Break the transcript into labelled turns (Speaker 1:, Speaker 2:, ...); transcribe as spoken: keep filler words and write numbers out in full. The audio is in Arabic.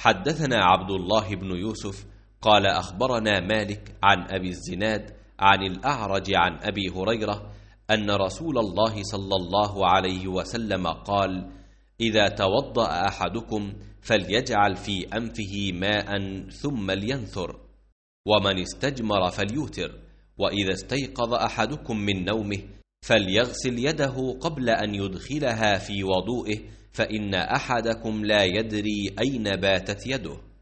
Speaker 1: حدثنا عبد الله بن يوسف قال أخبرنا مالك عن أبي الزناد عن الأعرج عن أبي هريرة أن رسول الله صلى الله عليه وسلم قال: إذا توضأ أحدكم فليجعل في أنفه ماء ثم لينثر، ومن استجمر فليوتر، وإذا استيقظ أحدكم من نومه فليغسل يده قبل أن يدخلها في وضوئه، فإن أحدكم لا يدري أين باتت يده.